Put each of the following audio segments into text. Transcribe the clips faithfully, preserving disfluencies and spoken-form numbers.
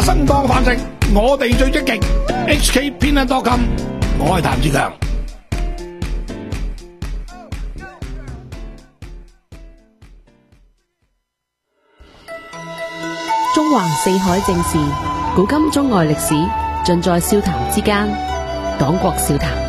生當飯食，我哋最積極。H K 偏袒 dot com， 我係譚志強。 中橫四海正事，古今中外歷史，盡在笑談之間。講國笑談。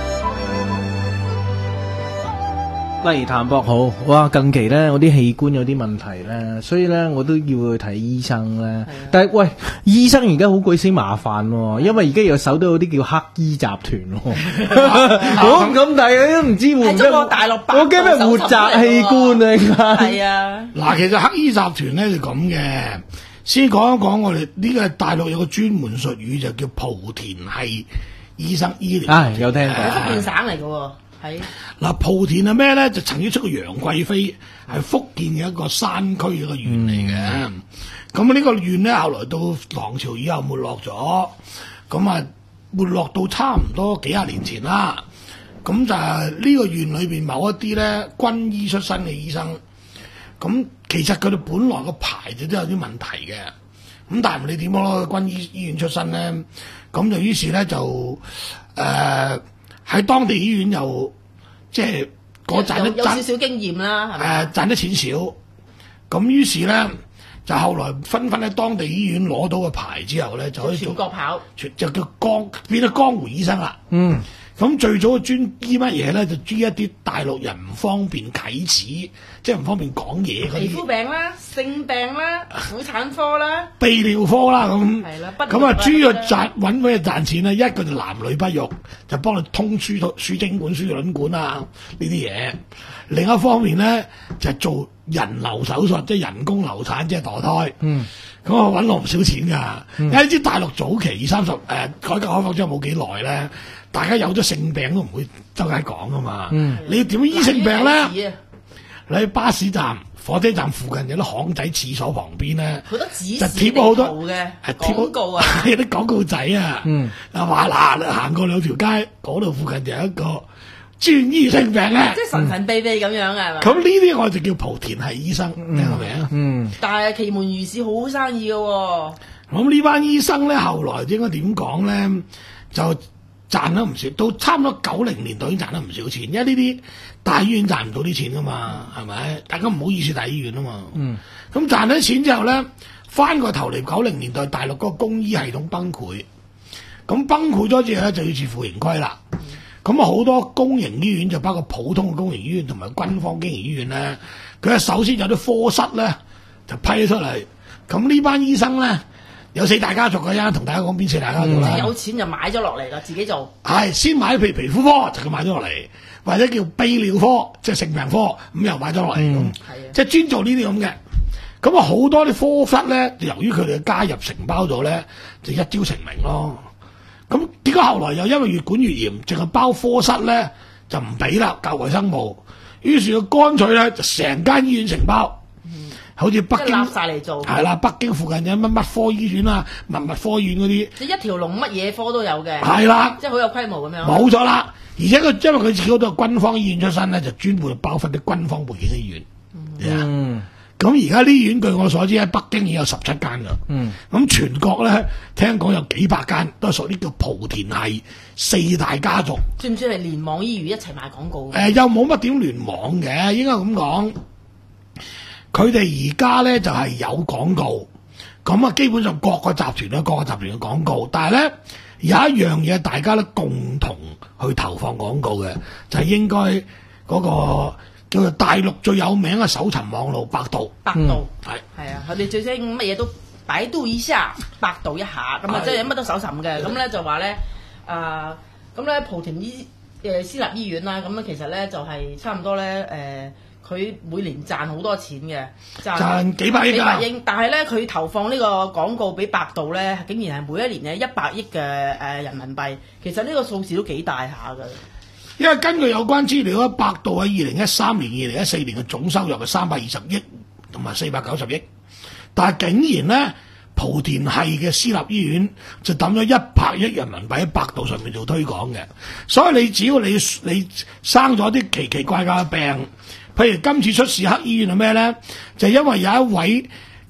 例如譚博好，哇！近期咧我啲器官有啲問題咧，所以咧我都要去睇醫生咧。但係喂，醫生而家好鬼死麻煩喎，因為而家又搜到有啲叫黑衣集團喎。我唔敢睇，都唔知會唔會。係中國大陸百度搜尋嚟喎。我驚咩活摘器官啊！而家係啊。嗱，其實黑衣集團咧就咁嘅。先講一講我哋呢個大陸有個專門術語就叫莆田系醫生醫療。 啊，有聽過。 係福建省嚟嘅喎。係嗱，莆田係咩咧？就曾經出過楊貴妃，係福建嘅一個山區嘅一個縣嚟嘅。咁呢、嗯、個縣咧，後來到唐朝以後沒落咗，咁啊沒落到差唔多幾廿年前啦。咁就係呢個縣裏邊某一啲咧軍醫出身嘅醫生，咁其實佢哋本來個牌就都有啲問題嘅。咁但係你點講咯？軍醫醫院出身咧，咁就於是咧就誒。呃喺當地醫院又即係嗰賺得有少少經驗啦，係咪？ 誒賺得錢少，咁於是咧就後來紛紛喺當地醫院攞到個牌之後咧，就可以做全國跑， 就叫江變咗江湖醫生啦。嗯，咁最早嘅專醫乜嘢咧？就醫一啲大陸人唔方便啟齒，即係唔方便講嘢嗰啲。 皮膚病啦、性病啦、婦產科啦、 泌尿科啦咁。 係啦， 咁啊，主要賺揾咩賺錢咧？一個就男女不育，就幫你通輸輸精管、輸卵管啊呢啲嘢。另一方面咧，就係做人流手術，即係人工流產，即係墮胎。嗯。咁啊揾落唔少錢㗎。嗯。因為啲大陸早期二三十誒改革開放之後冇幾耐咧，大家有咗性病都唔會周街講㗎嘛。嗯。你要點樣醫性病咧？你喺巴士站、火車站附近有啲巷仔、廁所旁邊咧， 好多指就貼咗好多嘅廣告啊， 有啲廣告仔啊。嗯，啊話嗱，行過兩條街，嗰度附近就有一個專醫性病咧， 即係神神秘秘咁樣嘅係嘛？ 咁呢啲我就叫莆田系醫生，聽過未啊？嗯。 但係奇門如市，好好生意嘅喎。 咁呢班醫生咧，後來應該點講咧？就賺得唔少，到差唔多九零年代已經賺得唔少錢，因為呢啲大醫院賺唔到啲錢噶嘛，係咪？大家唔好意思大醫院啊嘛。嗯。咁賺咗錢之後咧，翻個頭嚟九零年代大陸嗰個公醫系統崩潰，咁崩潰咗之後咧就要自負盈虧啦。咁啊好多公營醫院就包括普通嘅公營醫院同埋軍方經營醫院咧，佢係首先有啲科室咧就批咗出嚟，咁呢班醫生咧。有四大家族嘅，同大家講邊四大家族啦。 嗯、有錢就買咗落嚟啦，自己做。 係先買譬如皮膚科就佢買咗落嚟，或者叫泌尿科即係性病科咁又買咗落嚟咁，即係專做呢啲咁嘅。咁啊好多啲科室咧，由於佢哋嘅加入承包咗咧，就一朝成名咯。咁點解後來又因為越管越嚴，淨係包科室咧就唔俾啦，教衞生部。於是佢乾脆咧就成間醫院承包。好似北京晒嚟做， 係啦，北京附近有乜乜科醫院啊、物物科院嗰啲， 即一條龍乜嘢科都有嘅。 係啦， 即係好有規模咁樣。 冇錯啦，而且佢因為佢自己都係軍方醫院出身咧，就專門包翻啲軍方背景嘅醫院。嗯，咁而家呢醫院據我所知喺北京已經有十七間㗎。嗯，咁全國咧聽講有幾百間，都係屬於叫莆田系四大家族。 算唔算係聯網醫院一齊賣廣告？誒、 呃，又冇乜點聯網嘅，應該咁講。佢哋而家咧就係、是、有廣告，咁啊基本上各個集團咧各個集團嘅廣告，但係咧有一樣嘢大家咧共同去投放廣告嘅，就係、是、應該嗰個叫做大陸最有名嘅搜尋網路百度。 百度係係啊，佢哋最精乜嘢都百度一下，百度一下，咁啊即係乜都搜尋嘅。咁咧就話咧啊，咁咧莆田醫誒私立醫院啦，咁咧其實咧就係、是、差唔多咧誒。呃佢每年賺好多錢嘅，賺， 賺幾百億㗎。 億，但係咧佢投放呢個廣告俾百度咧，竟然係每一年嘅一百億嘅誒人民幣。其實呢個數字都幾大下㗎。 因為根據有關資料咧，百度喺二零一三年、二零一四年嘅總收入係三百二十億同埋四百九十億，但係竟然咧莆田系嘅私立醫院就抌咗一百億人民幣喺百度上面做推廣嘅。所以你只要你你生咗啲奇奇怪怪嘅病。譬如今次出事黑醫院係咩咧？就係因為有一位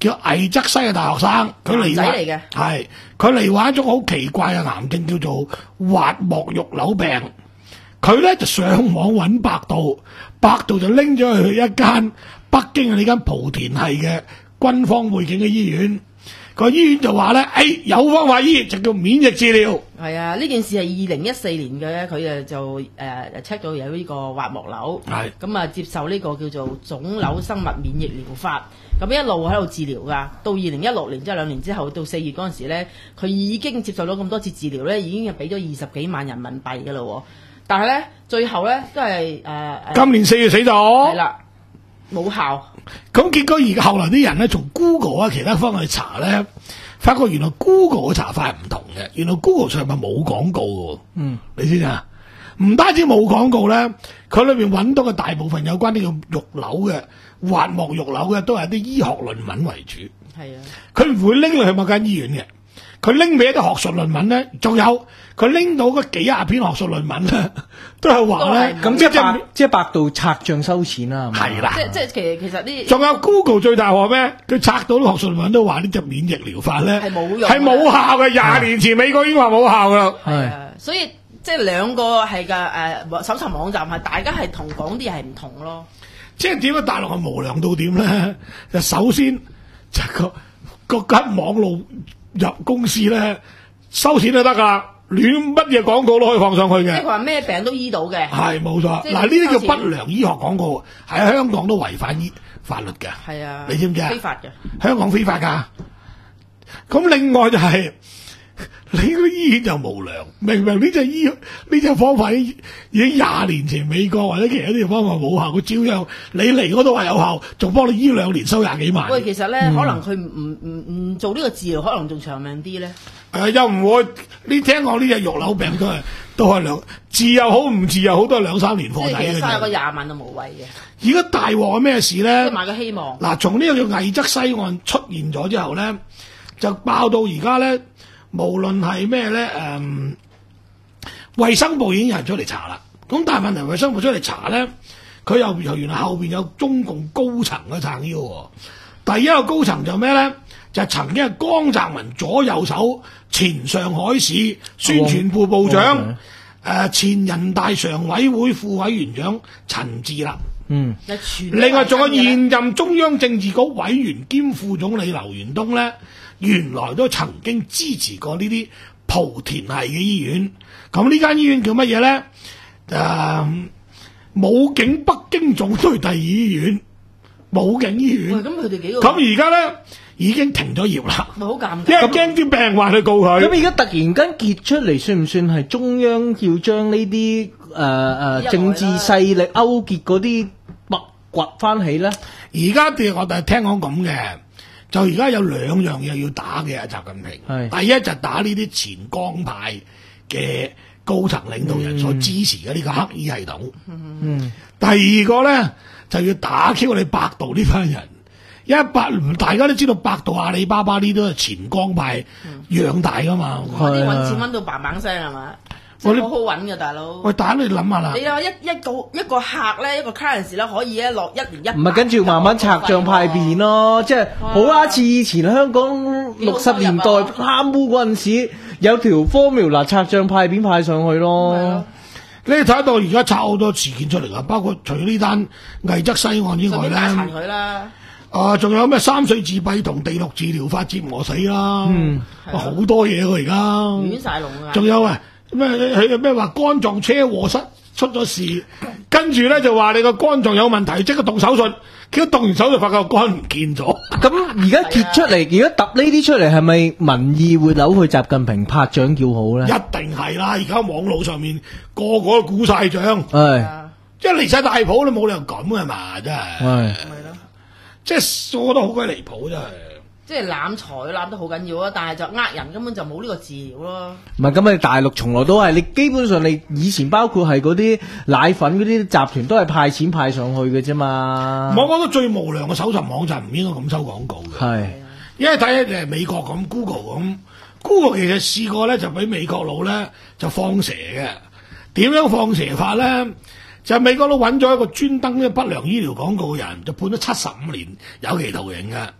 叫魏則西嘅大學生，佢嚟男仔嚟嘅係佢嚟患一種好奇怪嘅癌症，叫做滑膜肉瘤病。佢咧就上網揾百度，百度就拎咗去一間北京嘅呢間莆田系嘅軍方背景嘅醫院。個醫院就話咧，誒、哎、有方法醫，就叫免疫治療。 係啊，呢件事係二零一四年嘅，佢誒就誒 check 到有呢個滑膜瘤， 係咁啊接受呢個叫做腫瘤生物免疫療法，咁一路喺度治療㗎。到二零一六年即係兩年之後，到四月嗰陣時咧，佢已經接受咗咁多次治療咧，已經係俾咗二十幾萬人民幣㗎啦喎。但係咧，最後咧都係誒誒， 今年四月死咗。 係啦，冇效。 咁結果而後來啲人咧，從 Google 啊其他方面去查咧，發覺原來 Google 嘅查法係唔同嘅。原來 Google 上面冇廣告嘅，嗯，你知唔知啊？唔單止冇廣告咧，佢裏邊揾到嘅大部分有關呢個肉瘤嘅滑膜肉瘤嘅，都係啲醫學論文為主。 係啊， 佢唔會拎去某間醫院嘅。佢拎俾一啲學術論文咧，仲有佢拎到嗰幾廿篇學術論文咧，都係話咧， 咁即係百即係百度拆賬收錢啦，係咪？ 係啦， 即即係其實其實呢， 仲有 Google 最大鑊咩？佢拆到啲學術論文都話呢隻免疫療法咧係冇用嘅， 係冇效嘅。廿年前美國已經話冇效噶啦。 係啊，所以即係兩個係嘅誒搜尋網站係大家係同講啲係唔同咯。 即係點解大陸係無良到點咧？就首先就個個間網絡入公司咧收錢就得噶啦，亂乜嘢廣告都可以放上去嘅。 即係佢話咩病都醫到嘅。係冇錯。嗱，呢啲叫不良醫學廣告，喺香港都違反醫法律嘅。 係啊， 你知唔知啊？ 非法嘅。 香港非法㗎。咁另外就係、是。你個醫院就無良，明明呢隻醫呢隻方法已經廿年前美國或者其他啲方法冇效，佢照樣你嚟嗰度話有效，仲幫你醫兩年收廿幾萬。 喂，其實咧、 嗯， 可能佢唔唔唔做呢個治療，可能仲長命啲咧。誒、 呃，又唔會，你聽講呢隻肉瘤病都係都係兩治又好，唔治又好，都係兩三年貨底嘅。 即係嘥個廿萬就無謂嘅。 而家大鑊係咩事咧？ 即係買個希望。嗱， 從呢個叫魏則西案出現咗之後咧，就爆到而家咧。無論係咩咧，誒、嗯，衛生部已經有人出嚟查啦。咁但係問題，衛生部出嚟查咧，佢又又原來後邊有中共高層嘅撐腰喎。第一個高層就咩咧？就係、曾經係江澤民左右手，前上海市宣傳部部長，誒、哦呃，前人大常委會副委員長陳智立。 嗯， 另外仲有現任中央政治局委員兼副總理劉元東咧。原來都曾經支持過呢啲莆田系嘅醫院，咁呢間醫院叫乜嘢咧？誒、呃，武警北京總隊第二醫院，武警醫院。 咁佢哋幾個？ 咁而家咧已經停咗業啦。 咪好尷尬， 因為驚啲病患去告佢。 咁而家突然間揭出嚟，算唔算係中央要將呢啲誒誒政治勢力勾結嗰啲拔掘翻起咧？ 而家我哋聽講咁嘅。就而家有兩樣嘢要打嘅，習近平。第一就打呢啲前江派嘅高層領導人所支持嘅呢個黑衣系統。嗯。第二個咧就要打 Q 你百度呢班人，因為百大家都知道百度、阿里巴巴呢都係前江派養大噶嘛。 嗰啲揾錢揾到嘭嘭聲係嘛？好好揾嘅大佬。喂， 大佬你諗下啦。 你有一一個一個客咧，一個 currency 咧，可以咧落一年一。 唔係跟住慢慢拆帳派變咯，即係好啦似以前香港六十年代貪污嗰陣時，有條 formula 拆帳派片派上去咯。 你睇到而家拆好多事件出嚟啊，包括除咗呢單魏則西案之外咧， 殘佢啦。 啊，仲有咩三歲自閉同地獄治療法折磨死啦，嗯，好多嘢喎而家。 亂晒龍啊！ 仲有啊。咩佢咩話肝臟車禍失出咗事，跟住咧就話你個肝臟有問題，即刻動手術。結果動完手術發覺個肝唔見咗。 咁而家揭出嚟，如果揼呢啲出嚟，係咪民意會扭去習近平拍掌叫好咧？ 一定係啦！而家網絡上面個個都估晒獎， 係即係離晒大譜，你冇理由咁嘅嘛，真係。 係咪咯？ 即係我覺得好鬼離譜，真係。 即係攬財攬得好緊要啊，但係就呃人根本就冇呢個治療咯。 唔係咁，你大陸從來都係，你基本上你以前包括係嗰啲奶粉嗰啲集團都係派錢派上去嘅啫嘛。 我覺得最無良嘅搜尋網站唔應該咁收廣告嘅。係，因為睇誒美國咁 Google 咁 ，Google 其實試過咧就俾美國佬咧就放蛇嘅。點樣放蛇法咧？就係美國佬揾咗一個專登嘅不良醫療廣告嘅人，就判咗七十五年有期徒刑嘅。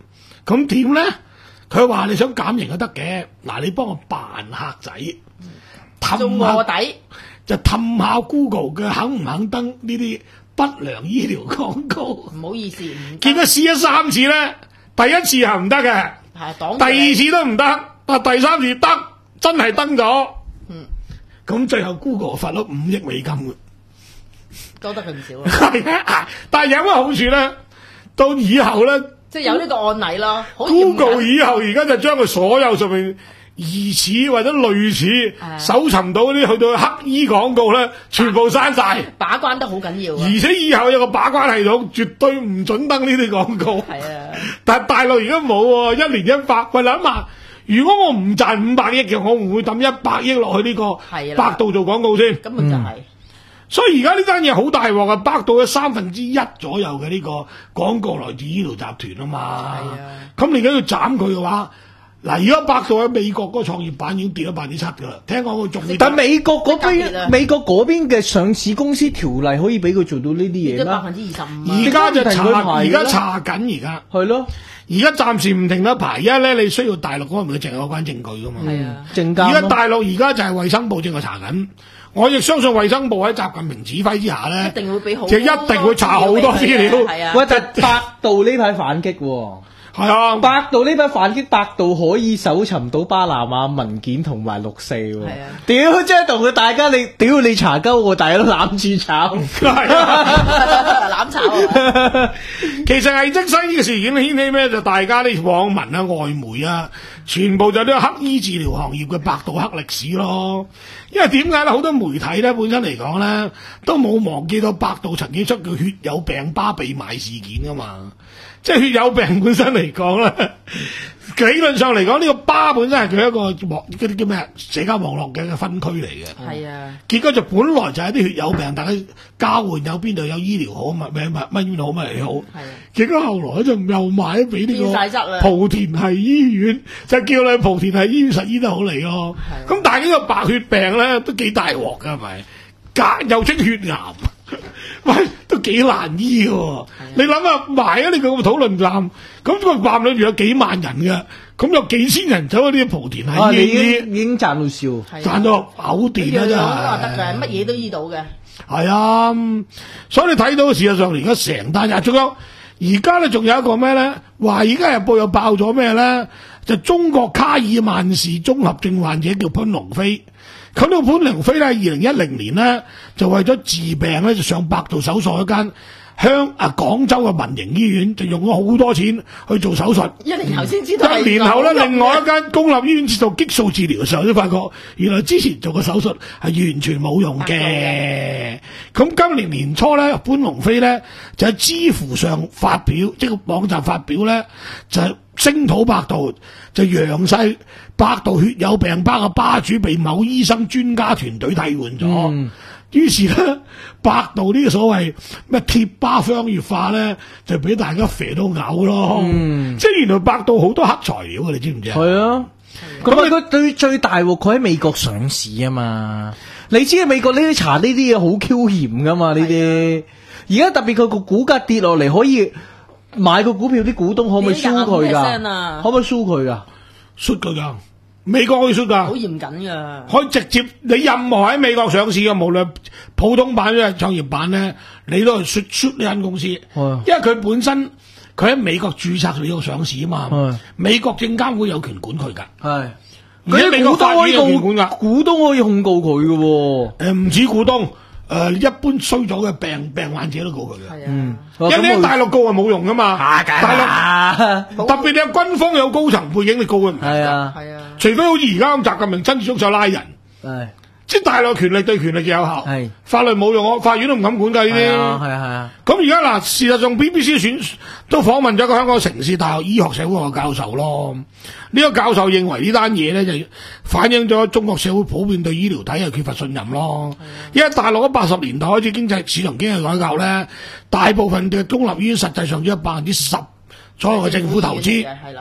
咁點咧？佢話你想減刑都得嘅，嗱你幫我扮客仔， 做氹下卧底， 就氹下 Google 嘅肯唔肯登呢啲不良醫療廣告。 唔好意思，唔結果試咗三次咧，第一次係唔得嘅， 係擋第二次都唔得，啊第三次得，真係登咗。 嗯， 咁最後 Google 罰咗五億美金嘅。 多得佢唔少啊！ 係啊，但係有乜好處咧？到以後咧即係有呢個案例咯，好嚴 ，Google 謹以後而家就將佢所有上面疑似或者類似啊搜尋到嗰啲去到黑衣廣告咧，全部刪晒， 把關得好緊要啊！ 而且以後有個把關系統，絕對唔准登呢啲廣告。 係啊， 但係大陸而家冇喎，一年一百。喂，諗下，如果我唔賺五百億嘅，我唔會抌一百億落去呢個係啦百度做廣告先。 根本就係所以而家呢單嘢好大鑊啊！百度有三分之一左右嘅呢個廣告來自醫療集團啊嘛。 係啊， 咁你而家要斬佢嘅話，嗱，而家百度喺美國嗰個創業板已經跌咗百分之七㗎啦。聽講佢仲要但美國嗰特別啊邊，美國嗰邊嘅上市公司條例可以俾佢做到呢啲跌咗百嘢啦。 分之二十五啊！ 而家就查， 點解唔停佢牌而家嘅咧查緊而家。 係咯， 而家暫時唔停得牌，因為咧你需要大陸嗰方面嘅證有關證據噶嘛。 係啊， 證監咯而家大陸而家就係衛生部正在查緊，我亦相信衛生部喺習近平指揮之下咧， 一定會俾好就一定會查好多資料。 係啊， 喂，但係百度呢排反擊喎。 係啊， 百度呢排反擊，百度可以搜尋到巴拿馬文件同埋六四喎。 係啊屌，即係同佢大家你屌你查鳩我，大家都攬住炒。 係啊。 攬炒啊！ 其實係即西呢個事件掀起咩？就大家啲網民啊、外媒啊，全部就係呢個黑醫治療行業嘅百度黑歷史咯。因為點解咧？好多媒體咧本身嚟講咧，都冇忘記到百度曾經出叫血友病巴被賣事件噶嘛。即係血友病本身嚟講咧，理論上嚟講，呢、這個巴本身係佢一個網嗰啲叫咩社交網絡嘅分區嚟嘅。 係啊， 結果就本來就係啲血友病，大家交換有邊度有醫療好乜乜乜乜醫療好乜嚟好。 係啊， 結果後來就又賣咗俾呢變晒質啦個莆田系醫院，就叫你莆田系醫院實醫得好嚟咯。 係咁但係呢個白血病咧都幾大鑊㗎，係咪？隔又出血癌，喂，都幾難醫喎。你諗下埋啊！你個討論站，咁個站裏邊有幾萬人嘅，咁有幾千人走去呢個莆田啊， 系你已醫院， 經已經賺到笑。 係啊賺到嘔電啦真樣樣都話得係。 㗎，乜嘢都醫到嘅。 係啊，嗯所以你睇到事實上而家成單日，仲有而家咧仲有一個咩咧？華爾街日報又爆咗咩咧？就中國卡爾曼氏綜合症患者叫潘龍飛。咁呢個潘龍飛咧，二零一零年咧就為咗治病咧，就上百度搜索一間香啊廣州嘅民營醫院，就用咗好多錢去做手術。 一年後先知道係一年後咧， 有用嘅另外一間公立醫院做激素治療嘅時候，都發覺原來之前做嘅手術係完全冇用嘅。咁今年年初咧，潘龍飛咧就喺知乎上發表，即係個網站發表咧，就係聲討百度，就揚晒百度血友病巴嘅巴主被某醫生專家團隊替換咗。 嗯於是咧，百度呢個所謂咩貼吧商業化咧，就俾大家肥到嘔咯。 嗯即係原來百度好多黑材料嘅，你知唔知啊？ 係啊，咁啊佢最最大鑊，佢喺美國上市啊嘛。你知啊，美國呢啲查呢啲嘢好 Q 嚴噶嘛？呢啲而家特別佢個股價跌落嚟，可以買個股票啲股東可唔可以輸佢廿五 percent 㗎？ 啊可唔可以輸佢㗎？ 出㗎㗎，美國可以出㗎。 好嚴謹㗎。 可以直接你任何喺美國上市嘅，無論普通版或者創業板咧，你都係出出呢間公司，因係為佢本身佢喺美國註冊你要上市啊嘛係， 美國證監會有權管佢㗎， 係而且美國法院有權管㗎。 股東可以控告佢嘅喎。 誒唔止股東，誒、一般衰咗嘅病病患者都告佢嘅， 係啊， 嗯， 因為你喺大陸告係冇用噶嘛， 啊，梗係啦大陸特別你有軍方有高層背景，你告佢唔係啊， 係啊， 除非好似而家咁習近平親自喐手拉人， 係即係大陸權力對權力嘅有效， 係法律冇用，我法院都唔敢管㗎呢係啊， 啲。 係啊，係啊， 咁而家嗱，事實上 B B C 選都訪問咗一個香港城市大學醫學社會學教授咯。呢、個教授認為呢單嘢咧就反映咗中國社會普遍對醫療體系缺乏信任咯。因為大陸喺八十年代開始經濟市場經濟改革咧，大部分嘅公立醫院實際上只有百分之十左右嘅政府投資。 係啦，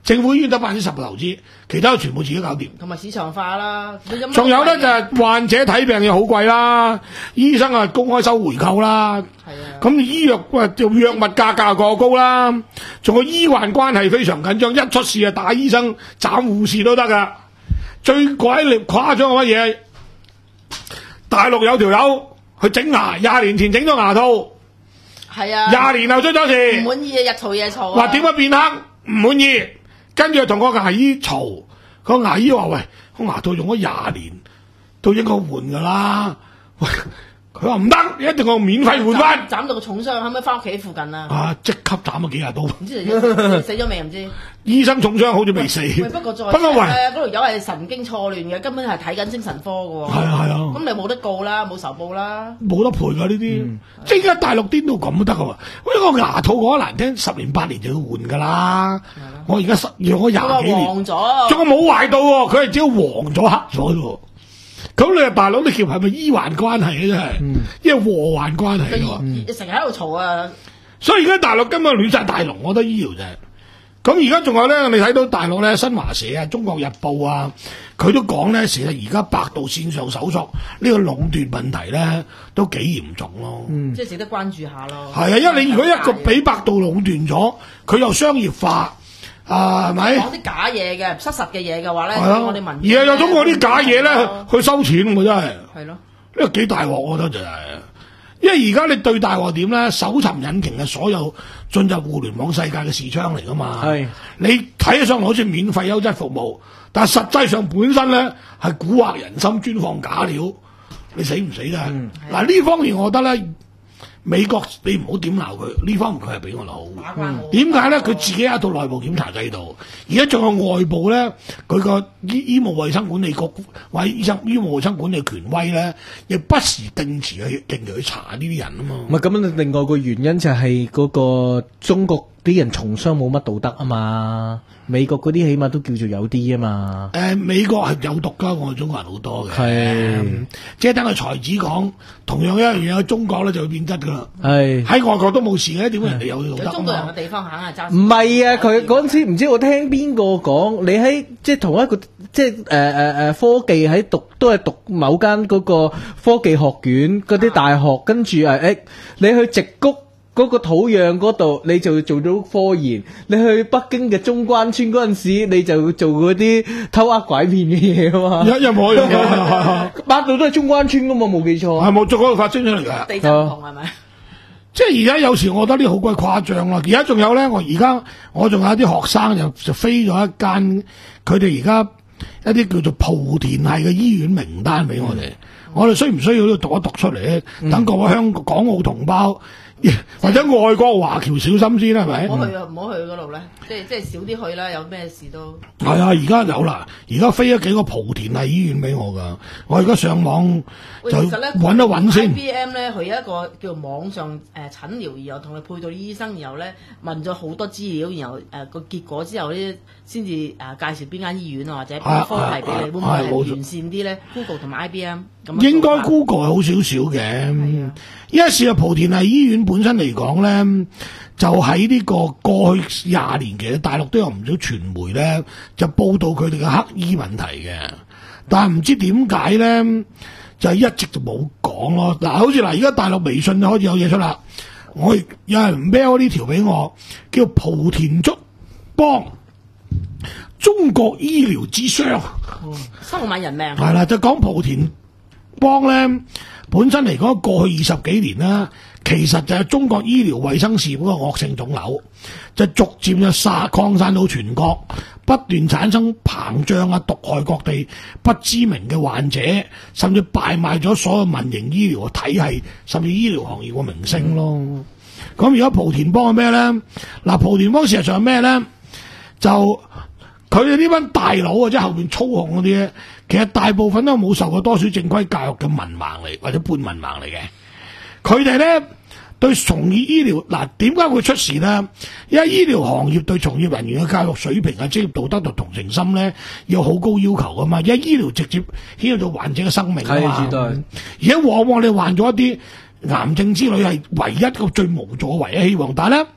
政府醫院得百分之十嘅投資，其他全部自己搞掂。 同埋市場化啦。 仲有咧就係、是、患者睇病又好貴啦，醫生啊公開收回扣啦。係啊。咁醫藥喂就藥物價格過高啦，仲有醫患關係非常緊張，一出事啊打醫生斬護士都得噶。最鬼力誇張係乜嘢？大陸有條友去整牙，廿年前整咗牙套， 係啊， 廿年後出咗事， 唔滿意啊，日嘈夜嘈啊。 話點解變黑？唔滿意，跟住同個牙醫嘈，個牙醫話：喂，個牙套用咗廿年，都應該換噶啦。喂，佢話唔得，一定要免費換翻。 斬到個重傷，可唔可以翻屋企附近啊？ 啊，即刻斬咗幾廿刀。唔知死咗未？唔知。 醫生重傷好似未死。 不過再不過喂， 嗰條友係神經錯亂嘅，根本係睇緊精神科嘅喎。 係啊係啊。 咁你冇得告啦，冇仇報啦。 冇得賠㗎呢啲，嗯、即係而家大陸癲到咁都得㗎喎。喂，個牙套講得難聽，十年八年就要換㗎啦。我而家十用咗廿幾年， 黃咗， 仲冇壞到喎，佢係只係黃咗黑咗啫。咁你話大佬你叫係咪醫患關係嘅真係？嗯、因為禍患關係㗎嘛。 成日喺度嘈啊！ 所以而家大陸根本亂晒大龍，我覺得醫療就係。咁而家仲有咧，你睇到大陸咧，新華社啊、中國日報啊，佢都講咧，其實而家百度線上搜索呢個壟斷問題咧，都幾嚴重咯。 嗯，即係值得關注下咯。 係啊，因為你如果一個俾百度壟斷咗，佢又商業化，啊係咪？ 講啲假嘢嘅、失實嘅嘢嘅話咧， 啊、 我哋民而係又通過啲假嘢咧去收錢喎，真係。 係咯， 呢個幾大鑊，我覺得就係、是。因為而家你對大鑊點咧？搜尋引擎係所有進入互聯網世界嘅視窗嚟噶嘛？係你睇起上嚟好似免費優質服務，但係實際上本身咧係蠱惑人心、專放假料，你死唔死㗎？嗱呢、嗯、方面我覺得咧，美國你唔好點鬧佢，呢方面佢係比我哋好。點解咧？佢自己有一套內部檢查制度，而家仲有外部咧，佢個醫醫務衛生管理局或者醫生醫務衛生管理權威咧，亦不時定時去定期去查呢啲人啊嘛。 唔係咁，另外個原因就係嗰個中國啲人從商冇乜道德啊嘛。美國嗰啲起碼都叫做有啲啊嘛。誒、 呃，美國係有毒㗎，我哋中國人好多嘅。係、嗯，即係等個才子講，同樣一樣嘢喺中國咧就會變質㗎啦。係喺外國都冇事嘅，點解人哋有道德？ 有中國人嘅地方肯係爭。 唔係啊，佢嗰陣時唔知我聽邊個講，你喺即係同一個即係誒誒誒科技喺讀，都係讀某間嗰個科技學院嗰啲大學，啊、跟住誒誒，你去矽谷。嗰個土壤嗰度，你就做到科研；你去北京嘅中關村嗰陣時，你就做嗰啲偷呃拐騙嘅嘢啊嘛。 一一模一樣， 百度都係中關村噶嘛，冇記錯。 係冇做嗰個發展出嚟㗎。 地震唔同係咪？ 即係而家有時我覺得呢好鬼誇張咯。而家仲有咧，我而家我仲有啲學生就就飛咗一間，佢哋而家一啲叫做莆田系嘅醫院名單俾我哋。嗯、我哋需唔需要呢度讀一讀出嚟咧？嗯、等各位香港港澳同胞。或者外國華僑小心先啦，係咪？ 唔好去啊！唔好去嗰度咧，即係即係少啲去啦。有咩事都係啊！而家有啦，而家飛咗幾個莆田系醫院俾我噶。我而家上網就揾一揾先。 I B M 咧，佢有一個叫網上誒診療，然後同你配到啲醫生，然後咧問咗好多資料，然後誒個結果之後咧，先至誒介紹邊間醫院啊，或者邊科係俾你，會唔會係完善啲咧 ？Google 同埋 I B M 咁應該 Google 係好少少嘅。因為事實莆田系醫院本身嚟講咧，就喺呢個過去廿年其實大陸都有唔少傳媒咧，就報道佢哋嘅黑醫問題嘅。但係唔知點解咧，就一直就冇講咯。嗱，好似嗱，而家大陸微信就開始有嘢出啦。我有人 mail 呢條俾我，叫莆田竹幫中國醫療之殤， 收買人命。 係啦，就講莆田幫咧。本身嚟講，過去二十幾年啦，其實就係中國醫療衛生事業嗰個惡性腫瘤，就逐漸就散擴散到全國，不斷產生膨脹啊、毒害各地不知名嘅患者，甚至敗壞咗所有民營醫療嘅體系，甚至醫療行業嘅名聲咯。咁而家莆田幫係咩咧？嗱，莆田幫事實上係咩咧？就佢哋呢班大佬啊，即係後邊操控嗰啲咧，其實大部分都冇受過多少正規教育嘅文盲嚟，或者半文盲嚟嘅。佢哋咧對從業醫療嗱，點解會出事咧？因為醫療行業對從業人員嘅教育水平啊、職業道德同同情心咧，有好高要求噶嘛。因為醫療直接牽涉到患者嘅生命啊嘛。而且往往你患咗一啲癌症之類，係唯一個最無助嘅唯一希望，但係咧。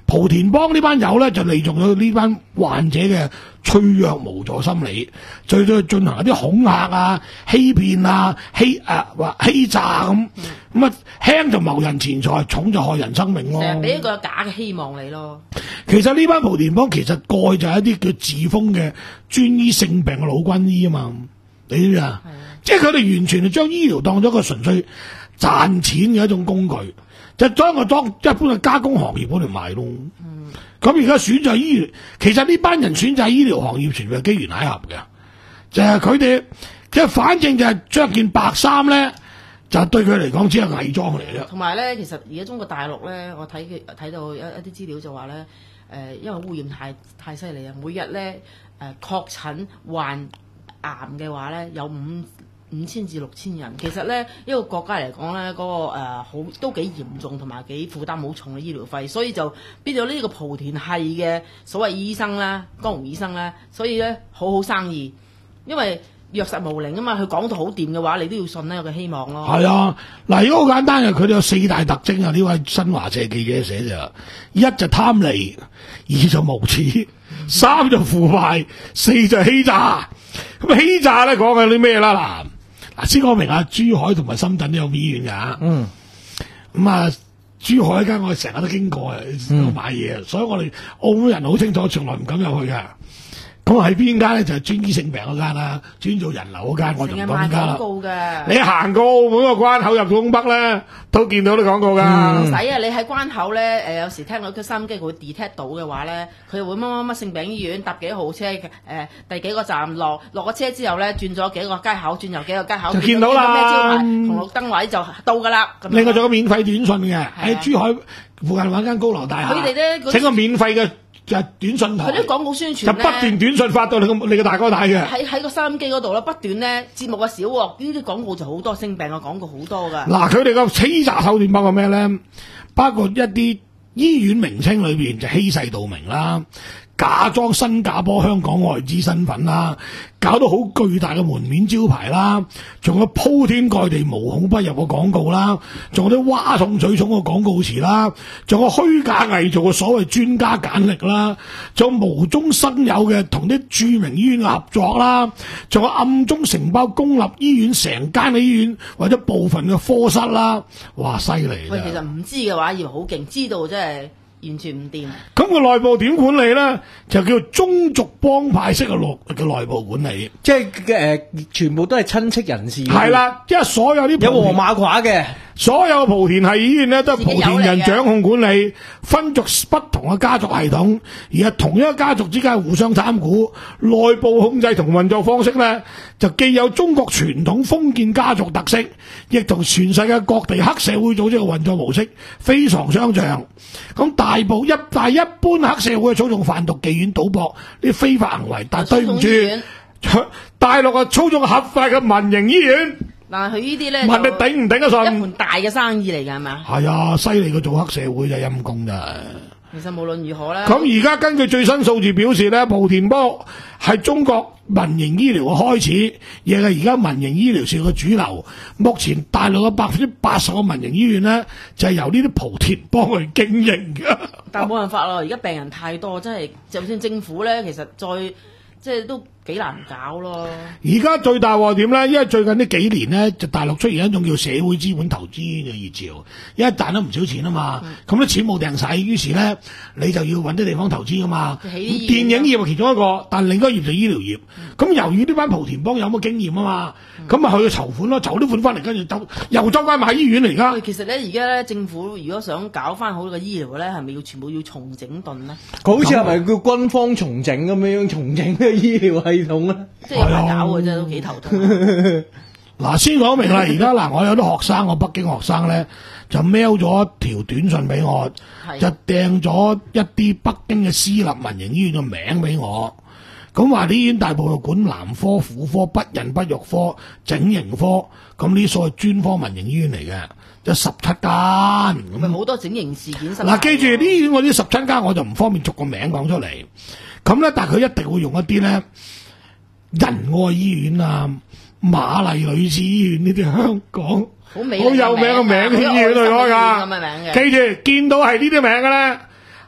莆田幫呢班友咧就利用咗呢班患者嘅脆弱無助心理，再再進行一啲恐嚇啊、欺騙啊、欺誒話欺詐咁，咁啊輕就謀人錢財，重就害人生命咯。 成日俾一個假嘅希望你咯。 其實呢班莆田幫其實過去就係一啲叫自封嘅專醫性病嘅老軍醫啊嘛，你知唔知啊？即係佢哋完全係將醫療當咗個純粹賺錢嘅一種工具，就將佢當一般嘅加工行業嗰嚟賣咯。咁而家選擇醫療，其實呢班人選擇醫療行業全部係機緣巧合嘅，就係佢哋即係反正就係着件白衫咧，就對佢嚟講只係偽裝嚟嘅。 同埋咧，其實而家中國大陸咧，我睇佢睇到一一啲資料就話咧，誒、呃，因為污染太太犀利啊，每日咧誒確診患癌嘅話咧有五五千至六千人。其實咧一個國家嚟講咧，嗰、那個誒好、呃、都幾嚴重同埋幾負擔好重嘅醫療費，所以就變咗呢個莆田系嘅所謂醫生啦、江湖醫生啦，所以咧好好生意，因為藥實無靈啊嘛，佢講到好掂嘅話，你都要信咧，有個希望咯。係啊，嗱，如果好簡單嘅，佢哋有四大特徵啊！呢位新華社記者寫就一就貪利，二就無恥，三就腐敗，四就欺詐。咁欺詐咧講緊啲咩啦？嗱，嗱先講明啊，珠海同埋深圳都有醫院㗎。嗯。咁啊，珠海間我哋成日都經過啊，嗯、買嘢，所以我哋澳門人好清楚，從來唔敢入去㗎。咁喺邊間咧就係專醫性病嗰間啦，專做人流嗰間我就唔講邊間啦。你行過澳門個關口入到東北咧，都見到啲廣告㗎。唔使啊，你喺關口咧，誒、呃、有時聽到啲收音機佢會 detect 到嘅話咧，佢會乜乜乜性病醫院搭幾號車誒、呃、第幾個站落落個車之後咧，轉咗幾個街口，轉右幾個街口就見到啦。咩招牌紅綠燈位就到㗎啦。 另外仲有免費短訊嘅喺珠海附近揾間高樓大廈，佢哋咧整個免費嘅。就係短信台，佢啲廣告宣傳就不斷短信發到你個你個大哥睇嘅。喺喺個收音機嗰度啦，不斷咧節目嘅少喎，呢啲廣告就好多，性病嘅廣告好多㗎。嗱，佢哋個欺詐手段包括咩咧？包括一啲醫院名稱裏邊就欺世盜名啦，假裝新加坡、香港外資身份啦，搞到好巨大嘅門面招牌啦，仲有鋪天蓋地無孔不入嘅廣告啦，仲有啲嘩眾取寵嘅廣告詞啦，仲有虛假偽造嘅所謂專家簡歷啦，仲有無中生有嘅同啲著名醫院嘅合作啦，仲有暗中承包公立醫院成間嘅醫院或者部分嘅科室啦，哇犀利！喂，其實唔知嘅話以為好勁，知道真係。完全唔掂。咁個內部點管理咧，就叫宗族幫派式嘅內嘅內部管理， 即係誒、呃，全部都係親戚人士。 係啦，因為所有啲有黃馬褂嘅， 所有莆田系醫院咧都係莆田人掌控管理，分族不同嘅家族系統，而係同一個家族之間互相參股，內部控制同運作方式咧，就既有中國傳統封建家族特色，亦同全世界各地黑社會組織嘅運作模式非常相像。咁大部一但一般黑社會操縱販毒、妓院、賭博呢啲非法行為，但係對唔住，大陸啊操縱合法嘅民營醫院。嗱，佢呢啲咧，問你頂唔頂得順？一盤大嘅生意嚟㗎，係咪？係啊，犀利過做黑社會就陰公咋。其實無論如何咧，咁而家根據最新數字表示咧，莆田幫係中國民營醫療嘅開始，亦係而家民營醫療事業嘅主流。目前大陸嘅百分之八十嘅民營醫院咧，就係由呢啲莆田幫去經營㗎。但係冇辦法咯，而家病人太多，真係就算政府咧，其實再即係都幾難搞咯。而家最大鑊點咧？因為最近呢幾年咧，就大陸出現一種叫社會資本投資嘅熱潮，因為賺得唔少錢啊嘛，咁啲、嗯、錢冇掟使，於是咧你就要揾啲地方投資噶嘛。電影業係其中一個，但另一個業就醫療業。咁、嗯、由於呢班莆田幫有乜經驗啊嘛，咁啊、嗯、去籌款咯，籌啲款翻嚟，跟住就又周街買醫院嚟㗎。其實咧，而家咧政府如果想搞翻好個醫療咧，係咪要全部要重整頓咧？佢好似係咪叫軍方重整咁樣重整嘅醫療系統咧？即係有排搞嘅啫，都幾頭痛。嗱，先講明啦，而家嗱，我有啲學生，我北京學生咧就 mail 咗一條短信俾我，就掟咗一啲北京嘅私立民營醫院嘅名俾我。咁話啲醫院大部分管男科、婦科、不孕不育科、整形科，咁呢啲所謂專科民營醫院嚟嘅，有十七間。咁咪好多整形事件。嗱，記住呢醫院我啲十七間，我就唔方便逐個名講出嚟。咁咧，但係佢一定會用一啲咧。仁愛醫院啊，瑪麗女士醫院呢啲香港好有名嘅名醫院嚟㗎，記住見到係呢啲名嘅咧，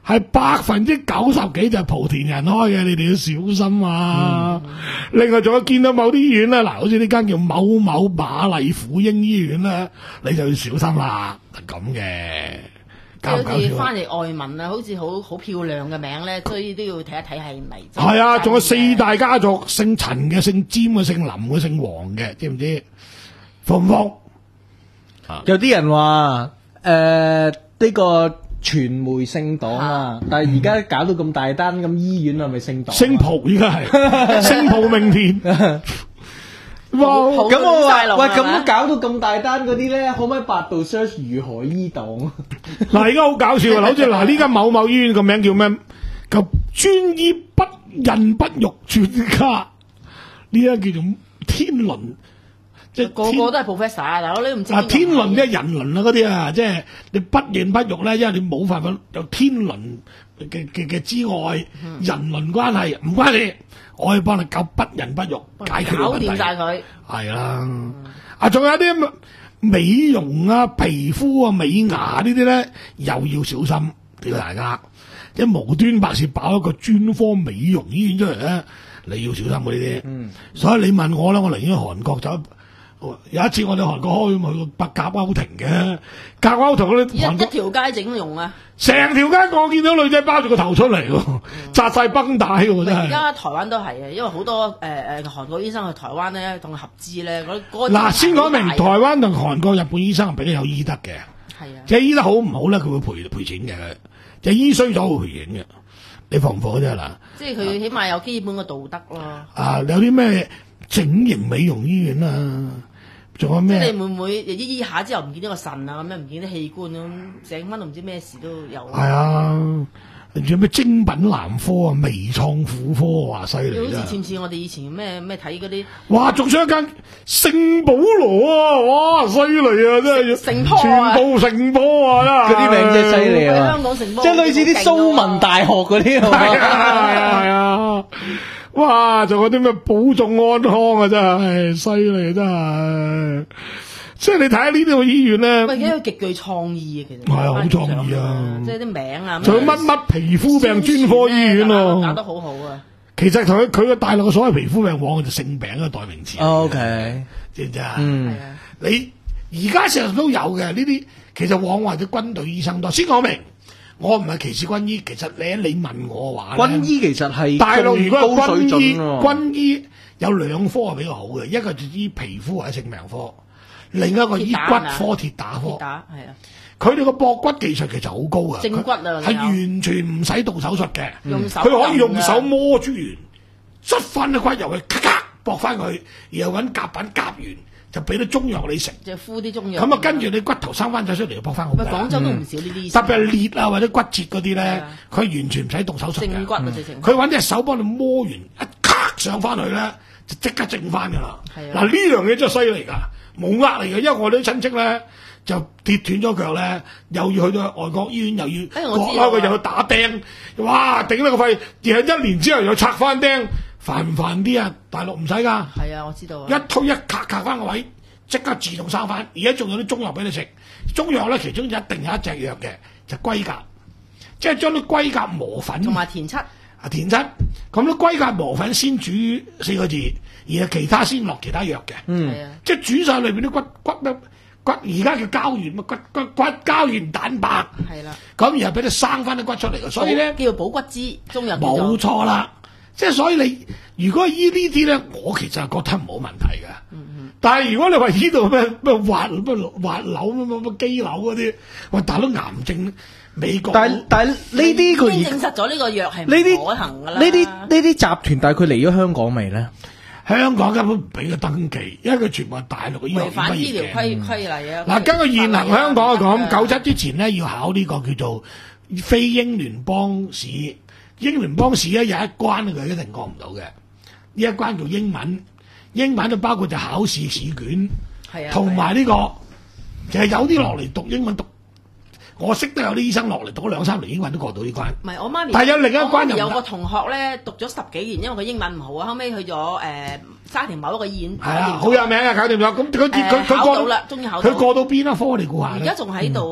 係百分之九十幾就係莆田人開嘅，你哋要小心啊！嗯、另外仲有見到某啲醫院咧，嗱，好似呢間叫某某瑪麗婦嬰醫院咧，你就要小心啦，係咁嘅。 好似翻嚟外文啊，好似好好漂亮嘅名咧，所以都要睇一睇係咪。 係啊，仲有四大家族，姓陳嘅、姓詹嘅、姓林嘅、姓黃嘅，知唔知？服唔服？啊、 有啲人話誒呢個傳媒姓黨啊，但係而家搞到咁大單，咁醫院係咪姓黨？ 姓蒲而家係姓蒲明田。哇！ 咁我話喂，咁搞到咁大單嗰啲咧，可唔可以百度 search 如何醫黨？ 嗱，而家好搞笑啊！好似嗱，呢間某某醫院個名叫咩？叫專醫不孕不育專家，呢間叫做天倫，即係個個都係 professor 啊！大佬你唔知啊，天倫即係人倫啊嗰啲啊，即係你不孕不育咧，因為你冇辦法有天倫嘅嘅嘅之外，嗯、人倫關係唔關你。我可以幫你搞不孕不育，解決搞掂晒佢。係啦，嗯、啊，仲有啲美容啊、皮膚啊、美牙呢啲咧，又要小心。叫大家，即係無端白事爆一個專科美容醫院出嚟咧，你要小心嗰啲。嗯，所以你問我咧，我寧願去韓國走。有一次我哋韓國開去個百甲歐庭嘅，甲歐庭嗰啲一一條街整容啊！ 成條街我見到女仔包住個頭出嚟喎，紮晒繃帶喎，真係。 而家台灣都係啊，因為好多誒誒、呃、韓國醫生去台灣咧，同佢合資咧，嗰嗰嗱先講明，台灣同韓國、日本醫生係比較有醫德嘅。係啊，即係醫得好唔好咧，佢會賠賠錢嘅。即係醫衰咗會賠錢嘅。你服唔服啫嗱？即係佢起碼有基本嘅道德咯。 啊，有啲咩整形美容醫院啊？仲有咩？ 即係你會唔會醫醫下之後唔見咗個腎啊？咁樣唔見啲器官咁，整翻都唔知咩事都有。 係啊，仲有咩精品男科啊、微創婦科啊，犀利好似似唔似我哋以前咩咩睇嗰啲？ 哇！仲有一間聖保羅啊！哇，犀利啊！真係聖坡啊！ 全部聖坡啊！ 嗰啲名真係犀利啊！ 香港聖坡， 即係類似啲蘇文大學嗰啲係啊係啊！哇！仲有啲咩保重安康啊！真係犀利，真係。即係你睇下呢啲個醫院咧， 喂，幾個極具創意啊！其實係啊，好創意啊！ 即係啲名啊， 仲有乜乜皮膚病專科醫院咯， 搞得好好啊！ 其實同佢佢個大陸嘅所謂皮膚病，往往就性病嘅代名詞。 O K， 知唔知啊？ 嗯， 你而家成日都有嘅呢啲，其實往往係啲軍隊醫生多。先講明。我唔係歧視軍醫，其實你你問我話咧， 軍醫其實係大陸如果係軍醫， 軍， 軍醫有兩科係比較好嘅，一個就醫皮膚或者性病科，另一個醫骨科、鐵打科。鐵打係啊，佢哋個駁骨技術其實好高啊， 正骨啊， 係完全唔使動手術嘅， 用手佢可以用手摸住完，捽翻啲骨入去，咔咔駁翻佢，然後揾夾板夾完。就俾啲中藥你食， 就敷啲中藥。咁啊，跟住你骨頭生翻咗出嚟，就搏翻好。 喂，廣州都唔少呢啲。 特別係裂啊或者骨折嗰啲咧，佢完全唔使動手術嘅。 正骨啊，直情。 佢揾隻手幫你摸完，一咔上翻去咧，就即刻正翻噶啦。嗱呢樣嘢真係犀利㗎，冇呃嚟嘅，因為我哋啲親戚咧就跌斷咗腳咧，又要去到外國醫院，又要割開佢，又要打釘，哇！頂得個肺，然後一年之後又拆翻釘。煩唔煩啲啊？大陸唔使㗎。 係啊，我知道啊。 一推一咔咔翻個位，即刻自動生翻。而家仲有啲中藥俾你食。中藥咧，其中一定有一隻藥嘅，就龜甲，即係將啲龜甲磨粉。 同埋田七。 啊，田七。咁啲龜甲磨粉先煮四個字，然後其他先落其他藥嘅。 嗯。 係啊。 即係煮晒裏邊啲骨骨咩骨，而家叫膠原骨骨骨膠原蛋白。係啦。咁然後俾你生翻啲骨出嚟嘅，所以咧叫補骨脂，中藥。 冇錯啦。即係所以你如果醫呢啲咧，我其實係覺得冇問題嘅。嗯嗯。但係如果你話醫到咩咩滑咩滑瘤咩咩咩肌瘤嗰啲，喂大佬癌症美國。 但係但係呢啲佢已經證實咗呢個藥係唔可行㗎啦。 呢啲呢啲集團，但係佢嚟咗香港未咧？ 香港根本唔俾佢登記，因為佢全部係大陸嘅醫學違反醫療規規例啊！ 嗱，根據現行香港嚟講，九七之前咧要考呢個叫做非英聯邦試。英聯邦試咧有一關佢一定過唔到嘅，呢一關叫英文，英文就包括就考試試卷，同埋呢個其實有啲落嚟讀英文讀，我識得有啲醫生落嚟讀咗兩三年英文都過到呢關。 唔係我媽咪， 但係有另一關就有個同學咧讀咗十幾年，因為佢英文唔好啊，後尾去咗誒、呃、沙田某一個醫院， 係啊，好有名啊，搞掂咗。咁佢佢佢過到啦， 終於考到。 佢過到邊一科你估下？ 而家仲喺度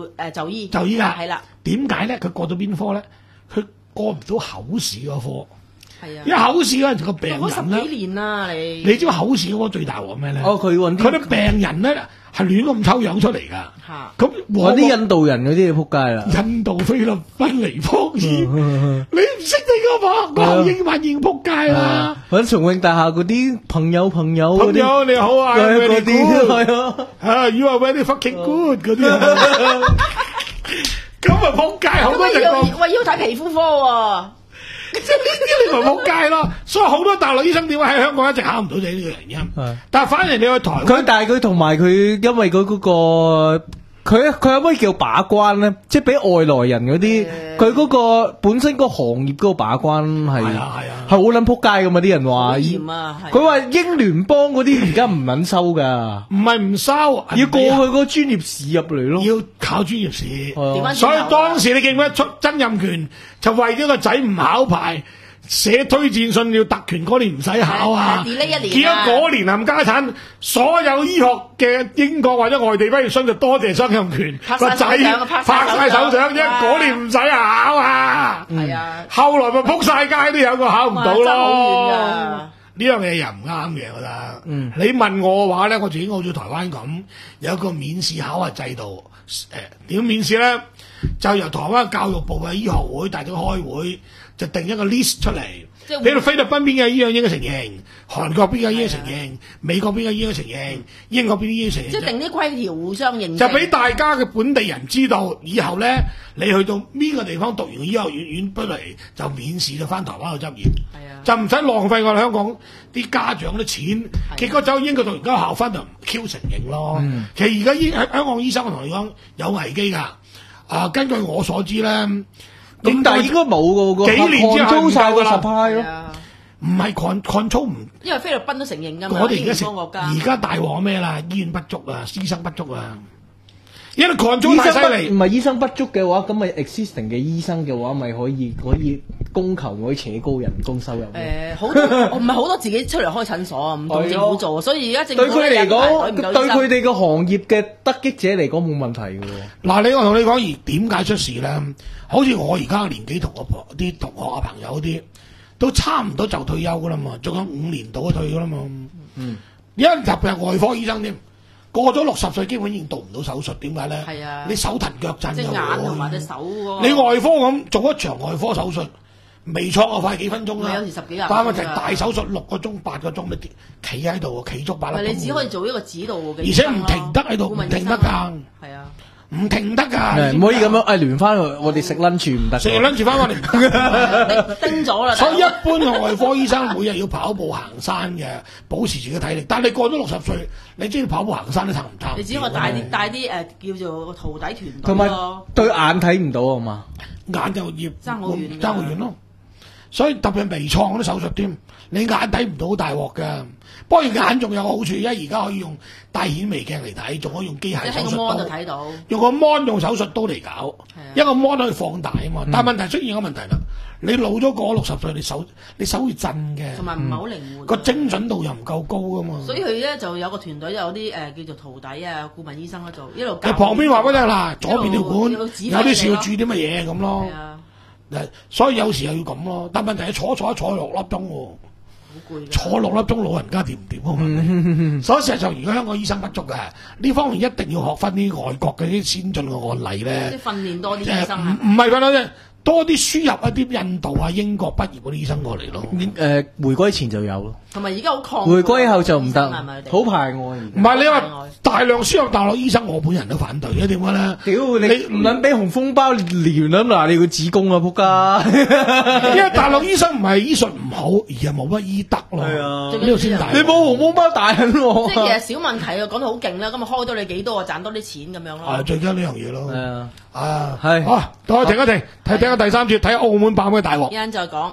誒就醫就醫㗎， 係啦， 點解咧？佢過咗邊科咧？佢過唔到口試嗰科， 係啊， 因為口試嗰陣個病嗰十人咧， 幾年啦你， 你知唔知口試嗰個最大鑊咩咧？ 哦，佢揾佢啲啲病人咧係亂咁抽樣出嚟㗎， 嚇咁揾啲印度人嗰啲就撲街啦。 印度、菲律賓、尼泊爾，你唔識你噶嘛？個口英文已經撲街啦。 揾松永大廈嗰啲朋友朋友嗰朋啲， 友你好啊係 ，very 嗰啲 good 係啊。 啊，you are very fucking good 嗰啲啊，咁啊撲街好多咁要地方。 喂要睇皮膚科喎， 即係呢啲你咪撲街咯，所以好多大陸醫生點解喺香港一直考唔到就係呢個原因係。 但係反而你去台佢灣， 但係佢同埋佢，因為佢嗰、個佢佢可唔可以叫把關咧？即係俾外來人嗰啲，佢嗰、個本身個行業嗰個把關係係啊係啊係好撚撲街噶嘛？啲人話好嚴啊係佢話英聯邦嗰啲而家唔撚收噶， 唔係唔收， 要過去嗰個專業試入嚟咯。 要考專業試。 係啊所以當時你記唔記得出曾蔭權就為咗個仔唔考牌，寫推薦信要特權嗰年唔使考啊， 係係 delay 一年啊結果嗰年冚家產，所有醫學嘅英國或者外地畢業生就多謝曾蔭權拍晒個仔手掌拍晒拍晒手掌，因為哇嗰年唔使考啊。 係啊， 後來咪撲晒街都有個考唔到哇真係好遠咯。 㗎呢樣嘢又唔啱嘅，我覺得。 嗯你問我嘅話咧，我自己好似台灣咁有一個免試考核制度。誒點免試咧？就由台灣教育部嘅醫學會大家開會，就定一個 list 出嚟。 即係比如菲律賓邊嘅醫院應該承認，韓國邊嘅醫院承認，美國邊嘅醫院承認，英國邊啲醫院承認。 即係定啲規條互相認證， 就俾大家嘅本地人知道，以後咧你去到邊個地方讀完醫學院院畢嚟就免試就翻台灣去執業， 係啊就唔使浪費我哋香港啲家長啲錢。 啊結果走去英國讀完間校翻就唔 Q 承認咯。 嗯其實而家醫香港醫生我同你講有危機㗎。啊，根據我所知咧， 咁但係應該冇噶， 幾年之後租晒個唔夠㗎啦 supply 咯。 係啊， 唔係 con control 唔。 因為菲律賓都承認㗎嘛， 我哋而家啲成西方國家而家大鑊咩啦？醫院不足啊，醫生不足啊，因為 control 醫太犀利生不唔。係醫生不足嘅話，咁咪 existing 嘅醫生嘅話，咪可以可以供求可以扯高人工收入咯。 誒好多唔係好多自己出嚟開診所啊，唔同政府做，所以而家政府對佢嚟講， 咧有排對隊唔夠醫生佢哋個行業嘅得益者嚟講冇問題嘅喎。 嗱，你我同你講，而點解出事咧？好似我而家年紀同我婆啲同學啊朋友啲，都差唔多就退休噶啦嘛，仲有五年到就退噶啦嘛。 嗯， 而家特別係外科醫生添，過咗六十歲基本已經做唔到手術，點解咧？ 係啊你手騰腳震隻又眼同埋隻會手喎。 你外科咁做一場外科手術，微創啊快幾分鐘啦， 咪有時十幾廿分鐘㗎但係問題大手術六個鐘八個鐘，你企喺度企足八粒鐘。 唔係你只可以做一個指導嘅而且唔醫生咯停得喺度， 顧問唔停得醫生㗎， 係啊， 唔停得㗎， 係唔可以咁樣誒聯翻去，我哋食 lunch 唔得㗎。 食完 lunch 翻我哋唔得。 叮咗啦。 所以一大佬般嘅外科醫生每日要跑步行山嘅，保持自己體力。但係你過咗六十歲，你知道跑步行山都撐唔撐？ 你只可以帶啲帶啲誒叫做徒弟團同埋隊咯。 對眼睇唔到啊嘛。 眼就要爭好遠㗎爭好遠咯。所以特別係微創嗰啲手術添，你眼睇唔到好大鑊㗎。不過眼仲有個好處，因為而家可以用帶顯微鏡嚟睇，仲可以用機即械手術係喺個 mon 度刀， 睇到。 用個 mon 用手術刀嚟搞， 係啊一個 mon 可以放大啊嘛。但係問題出現個問題啦，你老咗過六十歲，你手你手會震嘅， 同埋唔係好靈活。 個精準度又唔夠高㗎嘛。 所以佢咧就有個團隊有啲誒、呃、叫做徒弟啊、顧問醫生喺度一路教你旁邊話俾你聽啦， 一路左邊條管一路指揮有啲事要你注啲乜嘢咁咯係。啊， 嗱，所以有時又要咁咯。但問題係坐坐坐六粒鐘喎， 好攰㗎。 坐六粒鐘老人家掂唔掂啊嘛？所以事實上，而家香港醫生不足嘅，呢方面一定要學翻啲外國嘅啲先進嘅案例即咧係。訓練多啲即係醫生啊。 唔唔係訓練啫，多啲輸入一啲印度啊、英國畢業嗰啲醫生過嚟咯。 誒，回歸前就有咯， 同埋而家好抗回歸後就唔得， 係咪好排外而家。 唔係你話大量輸入大陸醫生，我本人都反對嘅。點解咧？ 屌你唔撚俾紅風包連撚嗱你個子宮啊仆街！ 因為大陸醫生唔係醫術唔好，而係冇乜醫德咯。 係啊呢個先大鑊。 你冇紅風包大撚喎。 即係其實小問題啊，講到好勁啦，咁啊開多你幾多啊，賺多啲錢咁樣啊， 咯。 最緊呢樣嘢咯。 係啊， 啊， 係好，等我停一停，睇睇下第三節，睇下澳門爆咩大鑊一。陣再講。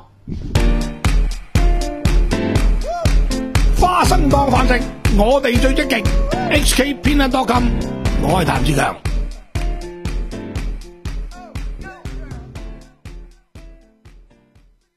花生當飯食，我哋最積極。H K 偏撚多金，我係譚志強。